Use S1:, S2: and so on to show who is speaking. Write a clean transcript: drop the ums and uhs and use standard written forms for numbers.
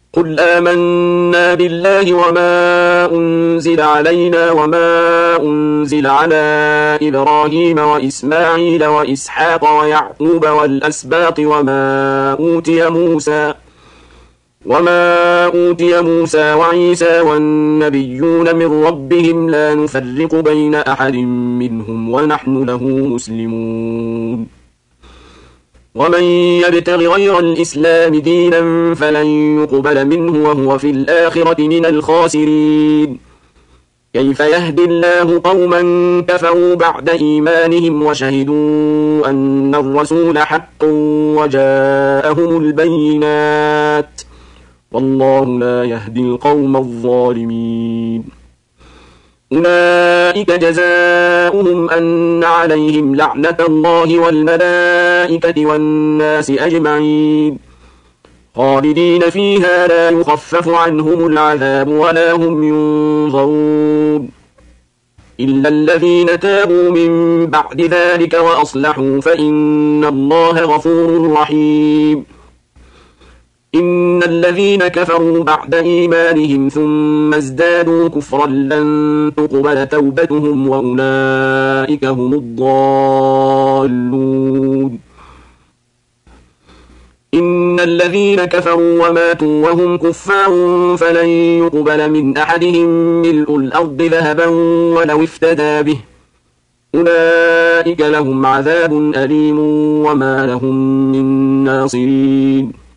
S1: قل آمنا بالله وما أنزل علينا وما أنزل على إبراهيم وإسماعيل وإسحاق ويعقوب والأسباط وما أوتي موسى وعيسى والنبيون من ربهم لا نفرق بين أحد منهم ونحن له مسلمون ومن يبتغ غير الإسلام دينا فلن يقبل منه وهو في الآخرة من الخاسرين كيف يهدي الله قوما كفروا بعد إيمانهم وشهدوا أن الرسول حق وجاءهم البينات والله لا يهدي القوم الظالمين أولئك جزاؤهم أن عليهم لعنة الله والملائكة والناس أجمعين خالدين فيها لا يخفف عنهم العذاب ولا هم ينظرون إلا الذين تابوا من بعد ذلك وأصلحوا فإن الله غفور رحيم إن الذين كفروا بعد إيمانهم ثم ازدادوا كفرا لن تقبل توبتهم وأولئك هم الضالون إن الذين كفروا وماتوا وهم كفار فلن يقبل من أحدهم ملء الأرض ذهبا ولو افتدى به أولئك لهم عذاب أليم وما لهم من ناصرين